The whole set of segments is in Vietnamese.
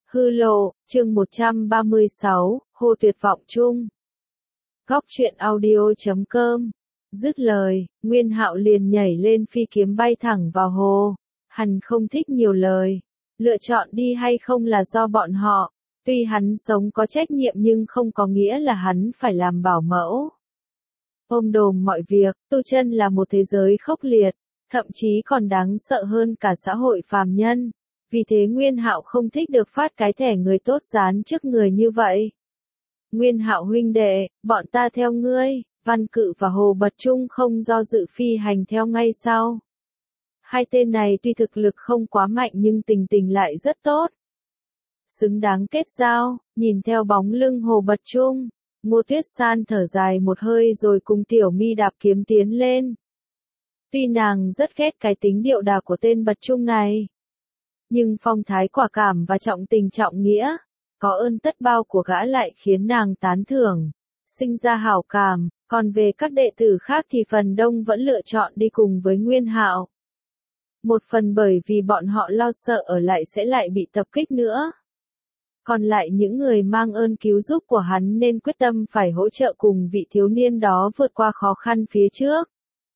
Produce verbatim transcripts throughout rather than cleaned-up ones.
Hư lộ, chương một trăm ba mươi sáu, Hồ tuyệt vọng chung. Góc truyện audio chấm com. Dứt lời, Nguyên Hạo liền nhảy lên phi kiếm bay thẳng vào hồ. Hắn không thích nhiều lời. Lựa chọn đi hay không là do bọn họ. Tuy hắn sống có trách nhiệm nhưng không có nghĩa là hắn phải làm bảo mẫu. Ôm đồm mọi việc, tu chân là một thế giới khốc liệt, thậm chí còn đáng sợ hơn cả xã hội phàm nhân. Vì thế Nguyên Hạo không thích được phát cái thẻ người tốt dán trước người như vậy. Nguyên Hạo huynh đệ, bọn ta theo ngươi. Văn Cự và Hồ Bật Trung không do dự phi hành theo ngay sau. Hai tên này tuy thực lực không quá mạnh nhưng tình tình lại rất tốt. Xứng đáng kết giao, nhìn theo bóng lưng Hồ Bật Trung, Ngô Tuyết San thở dài một hơi rồi cùng Tiểu Mi đạp kiếm tiến lên. Tuy nàng rất ghét cái tính điệu đà của tên Bật Trung này, nhưng phong thái quả cảm và trọng tình trọng nghĩa, có ơn tất bao của gã lại khiến nàng tán thưởng, sinh ra hảo cảm, còn về các đệ tử khác thì phần đông vẫn lựa chọn đi cùng với Nguyên Hạo. Một phần bởi vì bọn họ lo sợ ở lại sẽ lại bị tập kích nữa. Còn lại những người mang ơn cứu giúp của hắn nên quyết tâm phải hỗ trợ cùng vị thiếu niên đó vượt qua khó khăn phía trước.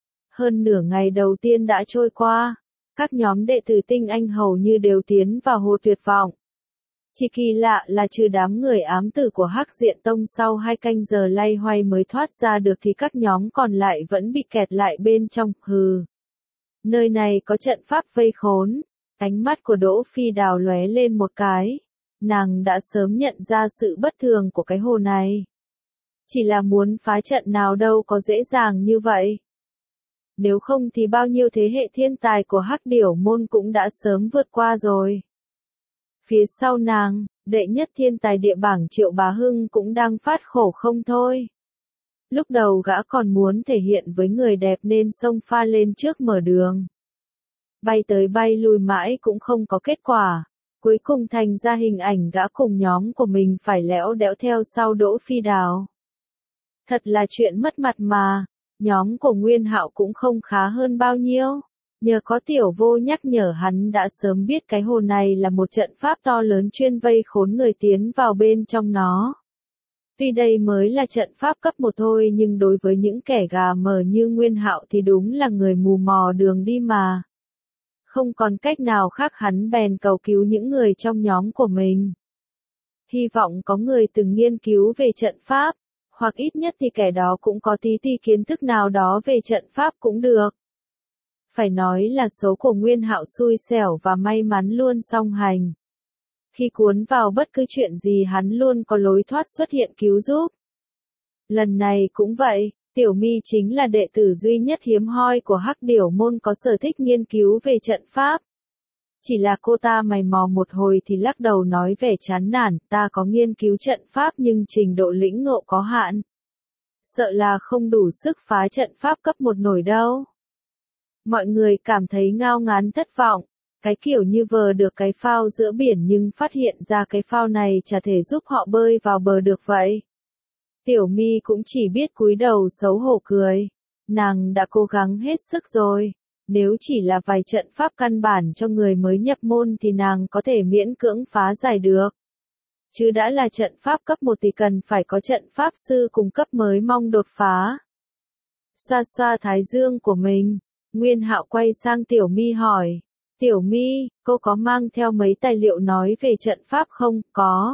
Hơn nửa ngày đầu tiên đã trôi qua. Các nhóm đệ tử tinh anh hầu như đều tiến vào hồ tuyệt vọng. Chỉ kỳ lạ là trừ đám người ám tử của Hắc Diện Tông sau hai canh giờ lay hoay mới thoát ra được thì các nhóm còn lại vẫn bị kẹt lại bên trong, hừ. Nơi này có trận pháp vây khốn. Ánh mắt của Đỗ Phi Đào lóe lên một cái. Nàng đã sớm nhận ra sự bất thường của cái hồ này. Chỉ là muốn phá trận nào đâu có dễ dàng như vậy. Nếu không thì bao nhiêu thế hệ thiên tài của Hắc Điểu môn cũng đã sớm vượt qua rồi. Phía sau nàng, đệ nhất thiên tài địa bảng Triệu Bá Hưng cũng đang phát khổ không thôi. Lúc đầu gã còn muốn thể hiện với người đẹp nên xông pha lên trước mở đường. Bay tới bay lui mãi cũng không có kết quả. Cuối cùng thành ra hình ảnh gã cùng nhóm của mình phải lẽo đẽo theo sau Đỗ Phi Đào. Thật là chuyện mất mặt mà. Nhóm của Nguyên Hạo cũng không khá hơn bao nhiêu. Nhờ có Tiểu Vô nhắc nhở hắn đã sớm biết cái hồ này là một trận pháp to lớn chuyên vây khốn người tiến vào bên trong nó. Tuy đây mới là trận pháp cấp một thôi nhưng đối với những kẻ gà mờ như Nguyên Hạo thì đúng là người mù mò đường đi mà. Không còn cách nào khác hắn bèn cầu cứu những người trong nhóm của mình. Hy vọng có người từng nghiên cứu về trận pháp. Hoặc ít nhất thì kẻ đó cũng có tí tí kiến thức nào đó về trận pháp cũng được. Phải nói là số của Nguyên Hạo xui xẻo và may mắn luôn song hành. Khi cuốn vào bất cứ chuyện gì hắn luôn có lối thoát xuất hiện cứu giúp. Lần này cũng vậy, Tiểu Mi chính là đệ tử duy nhất hiếm hoi của Hắc Điểu môn có sở thích nghiên cứu về trận pháp. Chỉ là cô ta mày mò một hồi thì lắc đầu nói vẻ chán nản, ta có nghiên cứu trận pháp nhưng trình độ lĩnh ngộ có hạn. Sợ là không đủ sức phá trận pháp cấp một nổi đâu. Mọi người cảm thấy ngao ngán thất vọng, cái kiểu như vờ được cái phao giữa biển nhưng phát hiện ra cái phao này chả thể giúp họ bơi vào bờ được vậy. Tiểu Mi cũng chỉ biết cúi đầu xấu hổ cười, nàng đã cố gắng hết sức rồi. Nếu chỉ là vài trận pháp căn bản cho người mới nhập môn thì nàng có thể miễn cưỡng phá giải được. Chứ đã là trận pháp cấp một thì cần phải có trận pháp sư cùng cấp mới mong đột phá. Xoa xoa thái dương của mình, Nguyên Hạo quay sang Tiểu Mi hỏi. Tiểu Mi, cô có mang theo mấy tài liệu nói về trận pháp không? Có.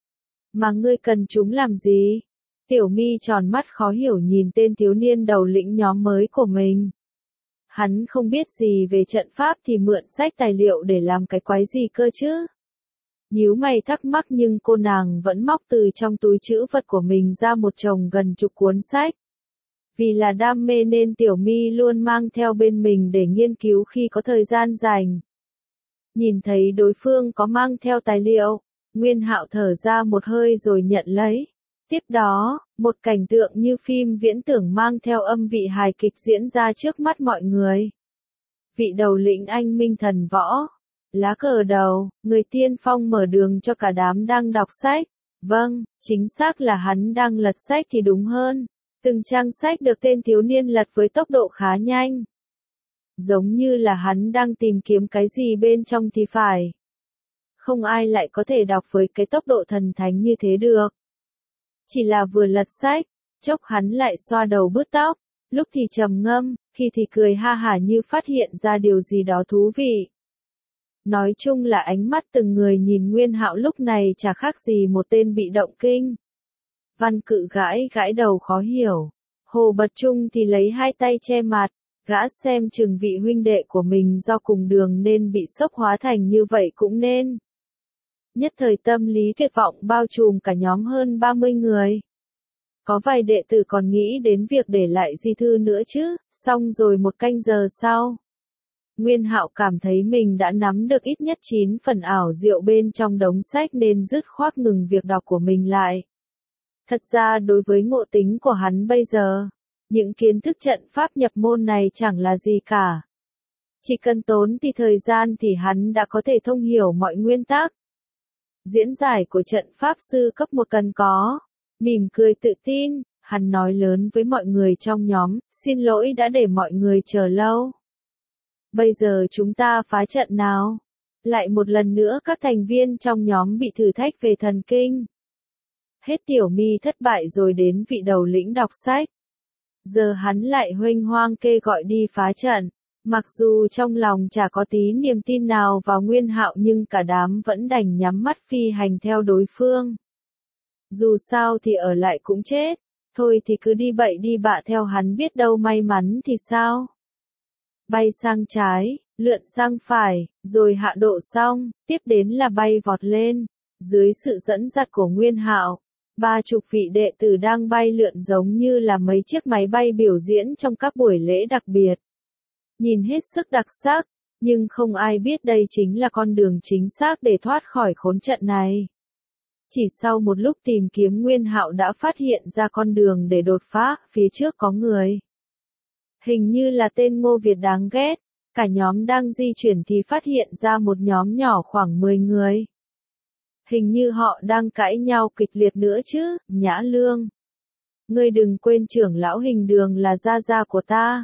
Mà ngươi cần chúng làm gì? Tiểu Mi tròn mắt khó hiểu nhìn tên thiếu niên đầu lĩnh nhóm mới của mình. Hắn không biết gì về trận pháp thì mượn sách tài liệu để làm cái quái gì cơ chứ? Nhíu mày thắc mắc nhưng cô nàng vẫn móc từ trong túi trữ vật của mình ra một chồng gần chục cuốn sách. Vì là đam mê nên Tiểu Mi luôn mang theo bên mình để nghiên cứu khi có thời gian rảnh. Nhìn thấy đối phương có mang theo tài liệu, Nguyên Hạo thở ra một hơi rồi nhận lấy. Tiếp đó, một cảnh tượng như phim viễn tưởng mang theo âm vị hài kịch diễn ra trước mắt mọi người. Vị đầu lĩnh anh minh thần võ, lá cờ đầu, người tiên phong mở đường cho cả đám đang đọc sách. Vâng, chính xác là hắn đang lật sách thì đúng hơn. Từng trang sách được tên thiếu niên lật với tốc độ khá nhanh. Giống như là hắn đang tìm kiếm cái gì bên trong thì phải. không ai lại có thể đọc với cái tốc độ thần thánh như thế được. Chỉ là vừa lật sách, chốc hắn lại xoa đầu bứt tóc, lúc thì trầm ngâm, khi thì cười ha hả như phát hiện ra điều gì đó thú vị. Nói chung là ánh mắt từng người nhìn Nguyên Hạo lúc này chả khác gì một tên bị động kinh. Văn Cự gãi gãi đầu khó hiểu. Hồ Bật Trung thì lấy hai tay che mặt, gã xem chừng vị huynh đệ của mình do cùng đường nên bị sốc hóa thành như vậy cũng nên. Nhất thời tâm lý tuyệt vọng bao trùm cả nhóm hơn ba mươi người. Có vài đệ tử còn nghĩ đến việc để lại di thư nữa chứ, xong rồi một canh giờ sau. Nguyên Hạo cảm thấy mình đã nắm được ít nhất chín phần ảo diệu bên trong đống sách nên dứt khoát ngừng việc đọc của mình lại. Thật ra đối với ngộ tính của hắn bây giờ, những kiến thức trận pháp nhập môn này chẳng là gì cả. Chỉ cần tốn thì thời gian thì hắn đã có thể thông hiểu mọi nguyên tắc. Diễn giải của trận pháp sư cấp một cần có. Mỉm cười tự tin, hắn nói lớn với mọi người trong nhóm, xin lỗi đã để mọi người chờ lâu. Bây giờ chúng ta phá trận nào? Lại một lần nữa các thành viên trong nhóm bị thử thách về thần kinh. Hết Tiểu Mi thất bại rồi đến vị đầu lĩnh đọc sách. Giờ hắn lại huênh hoang kê gọi đi phá trận. Mặc dù trong lòng chả có tí niềm tin nào vào Nguyên Hạo nhưng cả đám vẫn đành nhắm mắt phi hành theo đối phương. Dù sao thì ở lại cũng chết, thôi thì cứ đi bậy đi bạ theo hắn biết đâu may mắn thì sao. Bay sang trái, lượn sang phải, rồi hạ độ xong, tiếp đến là bay vọt lên. Dưới sự dẫn dắt của Nguyên Hạo, ba chục vị đệ tử đang bay lượn giống như là mấy chiếc máy bay biểu diễn trong các buổi lễ đặc biệt. Nhìn hết sức đặc sắc, nhưng không ai biết đây chính là con đường chính xác để thoát khỏi khốn trận này. Chỉ sau một lúc tìm kiếm Nguyên Hạo đã phát hiện ra con đường để đột phá, phía trước có người. Hình như là tên Ngô Việt đáng ghét, cả nhóm đang di chuyển thì phát hiện ra một nhóm nhỏ khoảng mười người. Hình như họ đang cãi nhau kịch liệt nữa chứ, Nhã Lương. Ngươi đừng quên trưởng lão Hình Đường là gia gia của ta.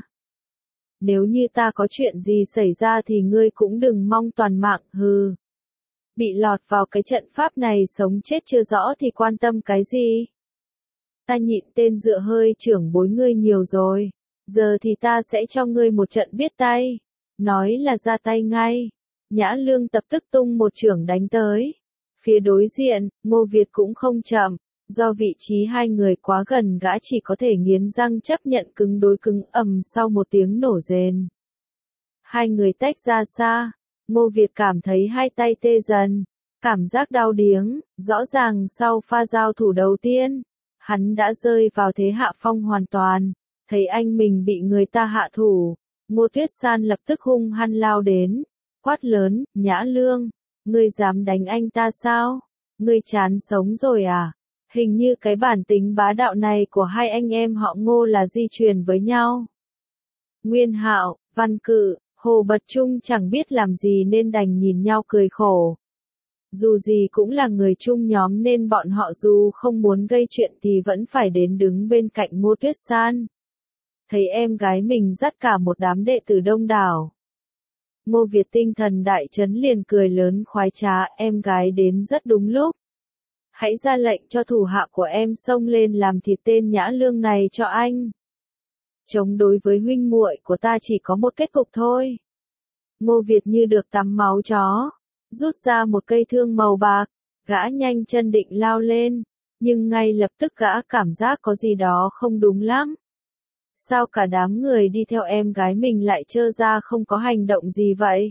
Nếu như ta có chuyện gì xảy ra thì ngươi cũng đừng mong toàn mạng, hừ. Bị lọt vào cái trận pháp này sống chết chưa rõ thì quan tâm cái gì. Ta nhịn tên dựa hơi trưởng bối ngươi nhiều rồi, giờ thì ta sẽ cho ngươi một trận biết tay. Nói là ra tay ngay. Nhã Lương tập tức tung một chưởng đánh tới. Phía đối diện, Ngô Việt cũng không chậm, do vị trí hai người quá gần gã chỉ có thể nghiến răng chấp nhận cứng đối cứng ầm sau một tiếng nổ rền. Hai người tách ra xa. Ngô Việt cảm thấy hai tay tê dần, cảm giác đau điếng, rõ ràng sau pha giao thủ đầu tiên, hắn đã rơi vào thế hạ phong hoàn toàn, thấy anh mình bị người ta hạ thủ, Ngô Tuyết San lập tức hung hăng lao đến, quát lớn, Nhã Lương, ngươi dám đánh anh ta sao? Ngươi chán sống rồi à? Hình như cái bản tính bá đạo này của hai anh em họ Ngô là di truyền với nhau. Nguyên Hạo, Văn Cự, Hồ Bật Trung chẳng biết làm gì nên đành nhìn nhau cười khổ. Dù gì cũng là người chung nhóm nên bọn họ dù không muốn gây chuyện thì vẫn phải đến đứng bên cạnh Ngô Tuyết San. Thấy em gái mình dắt cả một đám đệ tử đông đảo. Ngô Việt tinh thần đại chấn liền cười lớn khoái trá, em gái đến rất đúng lúc. Hãy ra lệnh cho thủ hạ của em xông lên làm thịt tên Nhã Lương này cho anh. Chống đối với huynh muội của ta chỉ có một kết cục thôi. Ngô Việt như được tắm máu chó, rút ra một cây thương màu bạc, gã nhanh chân định lao lên, nhưng ngay lập tức gã cảm giác có gì đó không đúng lắm. Sao cả đám người đi theo em gái mình lại trơ ra không có hành động gì vậy?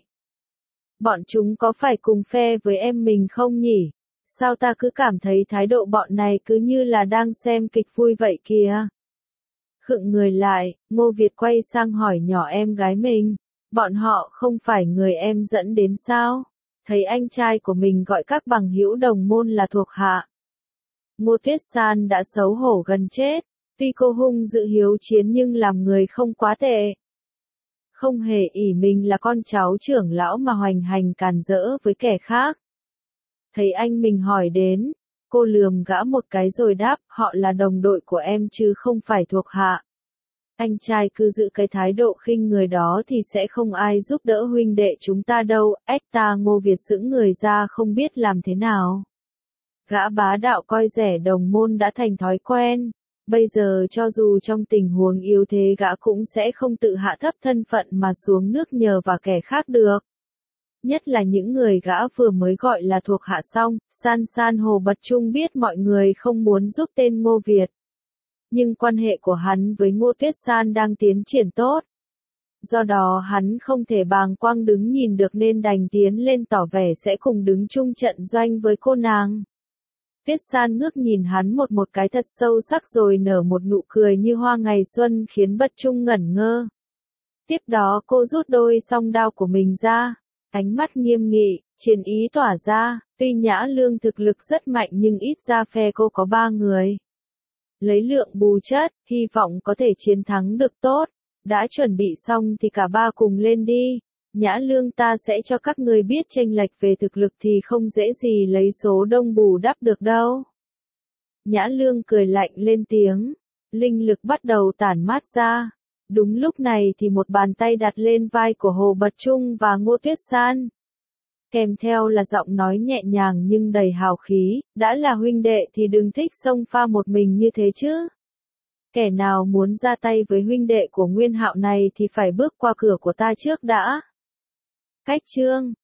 Bọn chúng có phải cùng phe với em mình không nhỉ? Sao ta cứ cảm thấy thái độ bọn này cứ như là đang xem kịch vui vậy kìa? Khựng người lại, Ngô Việt quay sang hỏi nhỏ em gái mình, bọn họ không phải người em dẫn đến sao? Thấy anh trai của mình gọi các bằng hữu đồng môn là thuộc hạ. Ngô Tuyết San đã xấu hổ gần chết, tuy cô hung dữ hiếu chiến nhưng làm người không quá tệ. Không hề ỷ mình là con cháu trưởng lão mà hoành hành càn rỡ với kẻ khác. Thấy anh mình hỏi đến, cô lườm gã một cái rồi đáp, họ là đồng đội của em chứ không phải thuộc hạ. Anh trai cứ giữ cái thái độ khinh người đó thì sẽ không ai giúp đỡ huynh đệ chúng ta đâu, ếch ta Ngô Việt sững người ra không biết làm thế nào. Gã bá đạo coi rẻ đồng môn đã thành thói quen, bây giờ cho dù trong tình huống yếu thế gã cũng sẽ không tự hạ thấp thân phận mà xuống nước nhờ vào kẻ khác được. Nhất là những người gã vừa mới gọi là thuộc hạ xong, san san Hồ Bật Trung biết mọi người không muốn giúp tên Ngô Việt. Nhưng quan hệ của hắn với Ngô Tuyết San đang tiến triển tốt. Do đó hắn không thể bàng quang đứng nhìn được nên đành tiến lên tỏ vẻ sẽ cùng đứng chung trận doanh với cô nàng. Tuyết San ngước nhìn hắn một một cái thật sâu sắc rồi nở một nụ cười như hoa ngày xuân khiến Bật Trung ngẩn ngơ. Tiếp đó cô rút đôi song đao của mình ra, ánh mắt nghiêm nghị, chiến ý tỏa ra, tuy Nhã Lương thực lực rất mạnh nhưng ít ra phe cô có ba người. Lấy lượng bù chất, hy vọng có thể chiến thắng được tốt. Đã chuẩn bị xong thì cả ba cùng lên đi. Nhã Lương ta sẽ cho các người biết chênh lệch về thực lực thì không dễ gì lấy số đông bù đắp được đâu. Nhã Lương cười lạnh lên tiếng. Linh lực bắt đầu tản mát ra. Đúng lúc này thì một bàn tay đặt lên vai của Hồ Bật Trung và Ngô Tuyết San. Kèm theo là giọng nói nhẹ nhàng nhưng đầy hào khí, đã là huynh đệ thì đừng thích xông pha một mình như thế chứ. Kẻ nào muốn ra tay với huynh đệ của Nguyên Hạo này thì phải bước qua cửa của ta trước đã. Cách chương